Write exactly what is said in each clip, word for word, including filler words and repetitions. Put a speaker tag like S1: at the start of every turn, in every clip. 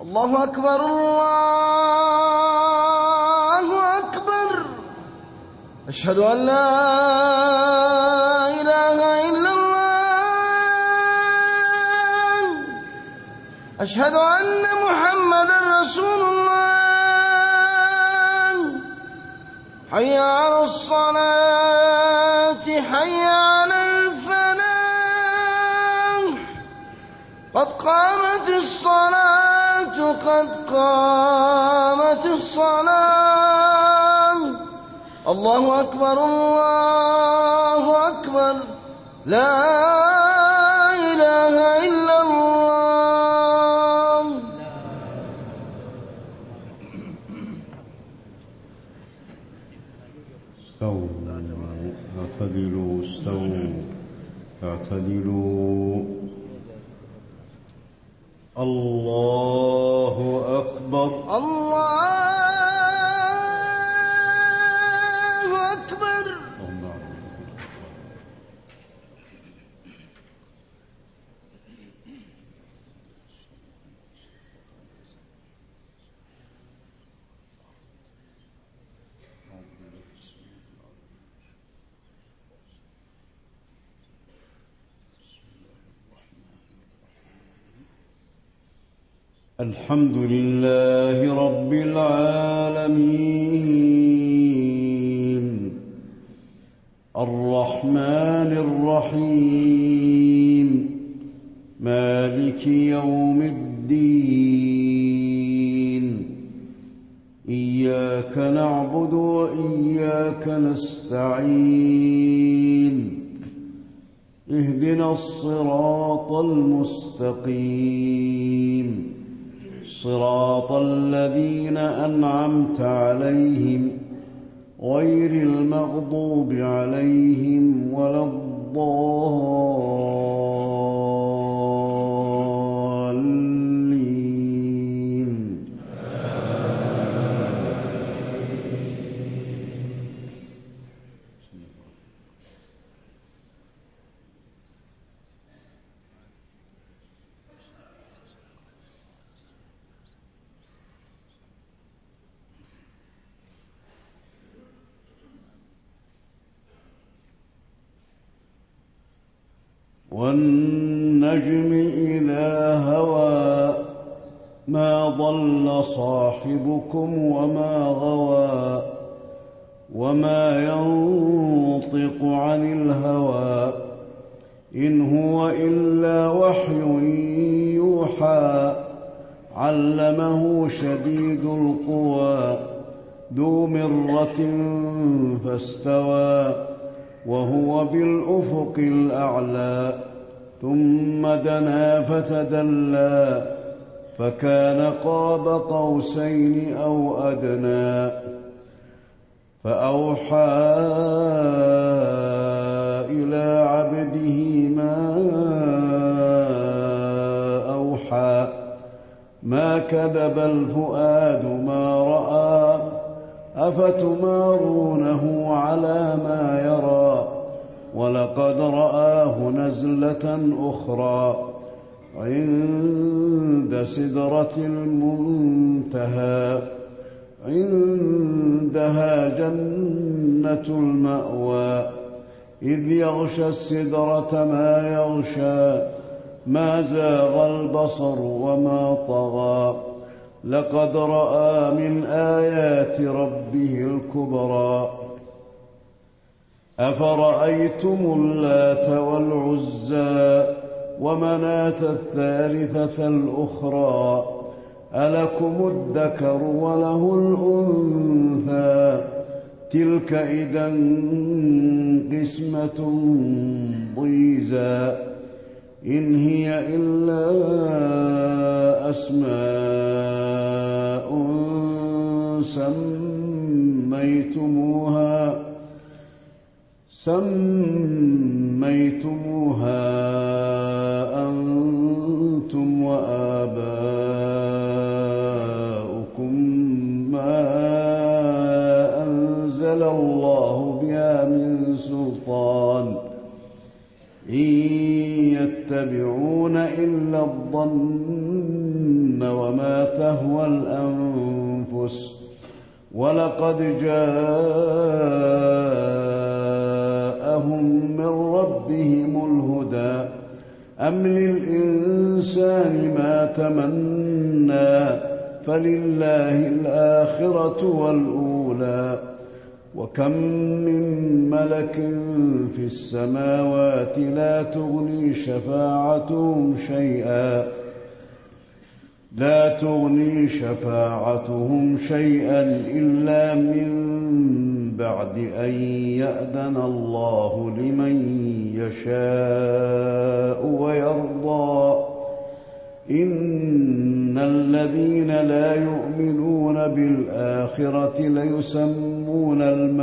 S1: الله أكبر الله أكبر. أشهد أن لا إله إلا الله. أشهد أن محمدا رسول الله. حي على الصلاة حي على الفلاح. قد قامت الصلاة قد قامت الصلاة. الله أكبر الله أكبر. لا إله إلا الله.
S2: استووا اعتدلوا استووا اعتدلوا. الله أكبر
S1: الله أكبر.
S2: الحمد لله رب العالمين الرحمن الرحيم مالك يوم الدين. إياك نعبد وإياك نستعين. اهدنا الصراط المستقيم صراط الذين أنعمت عليهم غير المغضوب عليهم ولا الضالين. والنجم إذا هوى ما ضل صاحبكم وما غوى وما ينطق عن الهوى إن هو إلا وحي يوحى. علمه شديد القوى ذو مرة فاستوى وهو بالأفق الأعلى. ثم دنا فتدلى فكان قاب قوسين أو أدنى. فأوحى إلى عبده ما أوحى. ما كذب الفؤاد ما رأى. أفتمارونه على ما يرى. ولقد رآه نزلة أخرى عند سدرة المنتهى. عندها جنة المأوى. إذ يغشى السدرة ما يغشى. ما زاغ البصر وما طغى. لقد رأى من آيات ربه الكبرى. أفرأيتم اللات والعزى ومناة الثالثة الأخرى. ألكم الذكر وله الأنثى. تلك إذا قسمة ضيزى. إن هي إلا أسماء سميتموها سميتموها أنتم وآباؤكم ما أنزل الله بها من سلطان. إن يتبعون إلا الظن وما تهوى الأنفس ولقد جاءهم من ربهم الهدى أم للإنسان ما تمنى فلله الآخرة والأولى وكم من ملك في السماوات لا تغني شفاعتهم شيئا لا تغني شفاعتهم شيئا إلا من بعد أن يأذن الله لمن يشاء ويرضى إن الذين لا يؤمنون بالآخرة ليسمون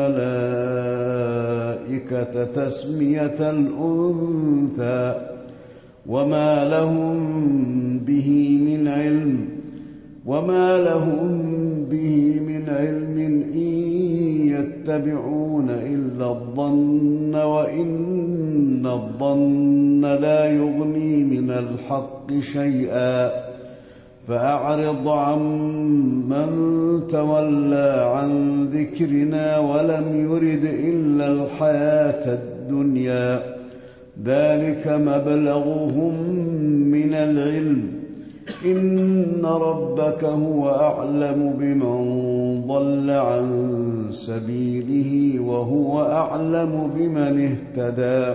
S2: الملائكة تسمية الأنثى وما لهم به من علم وما لهم به من علم إن يتبعون إلا الظن وإن الظن لا يغني من الحق شيئا فأعرض عمن تولى عن ذكرنا ولم يرد إلا الحياة الدنيا ذلك مبلغهم من العلم إن ربك هو أعلم بمن ضل عن سبيله وهو أعلم بمن اهتدى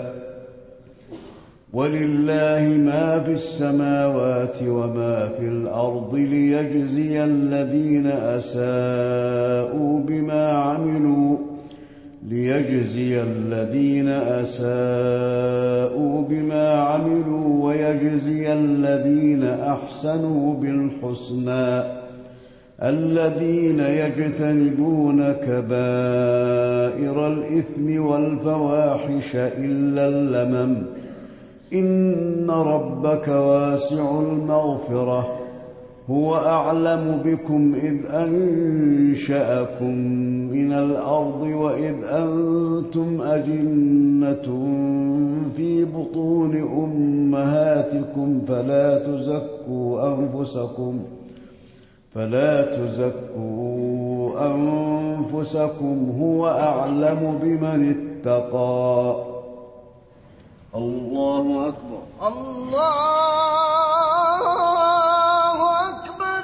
S2: ولله ما في السماوات وما في الأرض ليجزي الذين أساءوا بما عملوا ليجزي الذين أساءوا بما عملوا ويجزي الذين أحسنوا بالحسنى الذين يجتنبون كبائر الإثم والفواحش إلا اللمم إن ربك واسع المغفرة هو أعلم بكم إذ أنشأكم من الأرض وإذ أنتم أجنة في بطون أمهاتكم فلا تزكوا أنفسكم فلا تزكوا أنفسكم هو أعلم بمن اتقى الله أكبر
S1: الله أكبر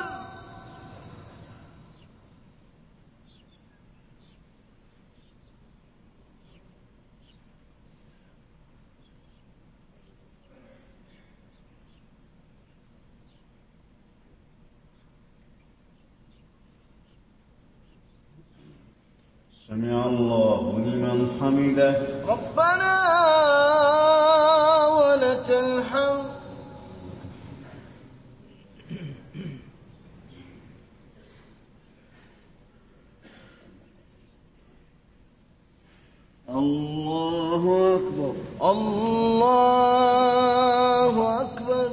S2: سمع الله لمن حمده
S1: ربنا ولك الحمد
S2: الله أكبر
S1: الله أكبر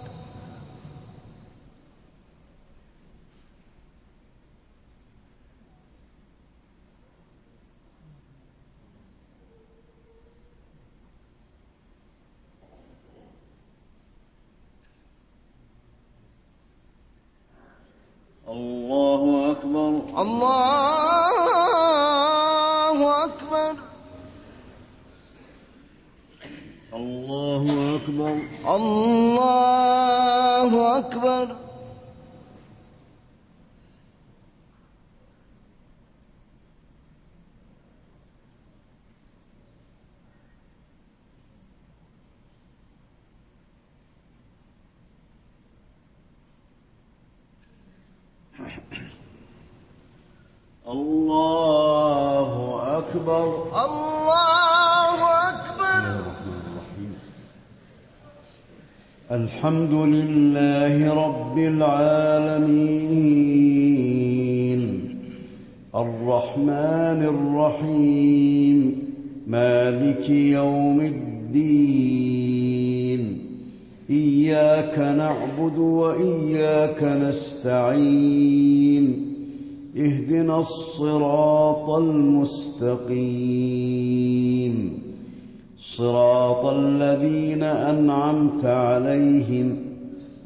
S2: الله أكبر
S1: الله أكبر
S2: الله أكبر
S1: الله أكبر
S2: الله أكبر
S1: الله أكبر
S2: الحمد لله رب العالمين الرحمن الرحيم مالك يوم الدين إياك نعبد وإياك نستعين اهدنا الصراط المستقيم صراط الذين أنعمت عليهم